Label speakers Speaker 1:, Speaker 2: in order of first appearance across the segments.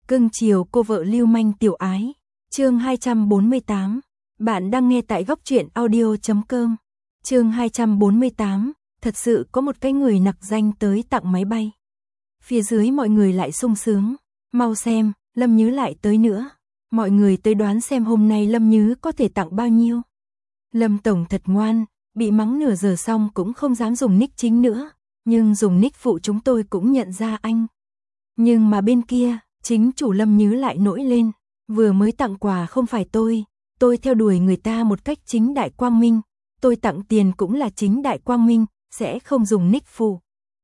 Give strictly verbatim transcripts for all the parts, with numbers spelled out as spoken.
Speaker 1: Cưng chiều cô vợ lưu manh tiểu ái. Chương hai trăm bốn mươi tám. Bạn đang nghe tại góc truyện audio chấm com. Chương hai trăm bốn mươi tám. Thật sự có một cái người nặc danh tới tặng máy bay. Phía dưới mọi người lại sung sướng. Mau xem, Lâm Nhứ lại tới nữa. Mọi người tới đoán xem hôm nay Lâm Nhứ có thể tặng bao nhiêu. Lâm Tổng thật ngoan, bị mắng nửa giờ xong cũng không dám dùng nick chính nữa. Nhưng dùng nick phụ chúng tôi cũng nhận ra anh. Nhưng mà bên kia, chính chủ Lâm Nhứ lại nổi lên. Vừa mới tặng quà không phải tôi, tôi theo đuổi người ta một cách chính đại quang minh. Tôi tặng tiền cũng là chính đại quang minh, sẽ không dùng nick phụ.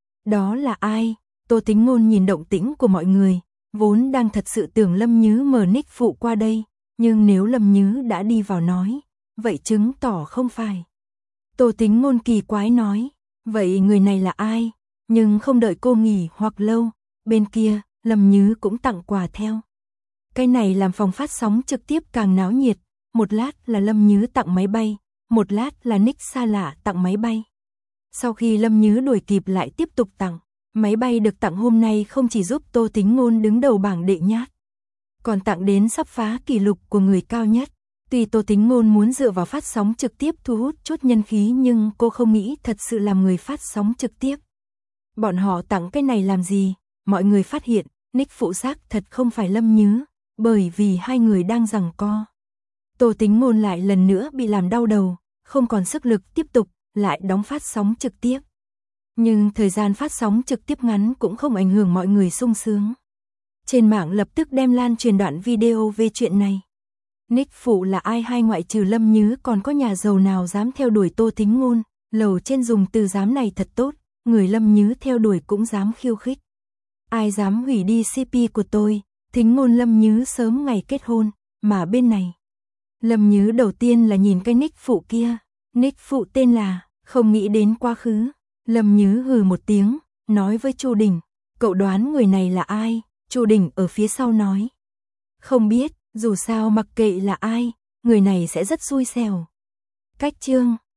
Speaker 1: Đó là ai? Tô Tính Ngôn nhìn động tĩnh của mọi người, vốn đang thật sự tưởng Lâm Nhứ mở nick phụ qua đây. Nhưng nếu Lâm Nhứ đã đi vào nói, vậy chứng tỏ không phải. Tô Tính Ngôn kỳ quái nói, vậy người này là ai? Nhưng không đợi cô nghỉ hoặc lâu, bên kia, Lâm Nhứ cũng tặng quà theo. Cái này làm phòng phát sóng trực tiếp càng náo nhiệt, một lát là Lâm Nhứ tặng máy bay, một lát là nick xa lạ tặng máy bay. Sau khi Lâm Nhứ đuổi kịp lại tiếp tục tặng, máy bay được tặng hôm nay không chỉ giúp Tô Tính Ngôn đứng đầu bảng đệ nhát, còn tặng đến sắp phá kỷ lục của người cao nhất. Tuy Tô Tính Ngôn muốn dựa vào phát sóng trực tiếp thu hút chút nhân khí nhưng cô không nghĩ thật sự làm người phát sóng trực tiếp. Bọn họ tặng cái này làm gì? Mọi người phát hiện, nick phụ xác thật không phải Lâm Nhứ, bởi vì hai người đang giằng co. Tô Tính Ngôn lại lần nữa bị làm đau đầu, không còn sức lực tiếp tục, lại đóng phát sóng trực tiếp. Nhưng thời gian phát sóng trực tiếp ngắn cũng không ảnh hưởng mọi người sung sướng. Trên mạng lập tức đem lan truyền đoạn video về chuyện này. Nick phụ là ai hay ngoại trừ Lâm Nhứ còn có nhà giàu nào dám theo đuổi Tô Tính Ngôn, lầu trên dùng từ dám này thật tốt, người Lâm Nhứ theo đuổi cũng dám khiêu khích. Ai dám hủy đi xê pê của tôi, Thính Ngôn Lâm Nhứ sớm ngày kết hôn, mà bên này. Lâm Nhứ đầu tiên là nhìn cái nick phụ kia, nick phụ tên là, không nghĩ đến quá khứ. Lâm Nhứ hừ một tiếng, nói với Chu Đình, cậu đoán người này là ai? Chu Đình ở phía sau nói, không biết, dù sao mặc kệ là ai, người này sẽ rất xui xẻo. Cách chương